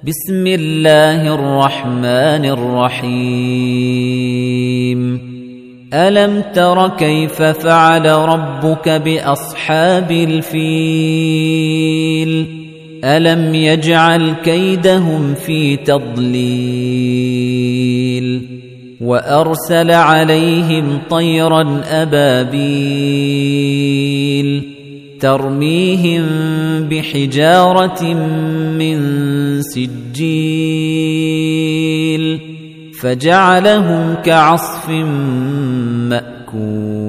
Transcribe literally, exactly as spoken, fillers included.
بسم الله الرحمن الرحيم ألم تر كيف فعل ربك بأصحاب الفيل ألم يجعل كيدهم في تضليل وأرسل عليهم طيرا أبابيل ترميهم بحجارة من سجيل فجعلهم كعصف مأكول.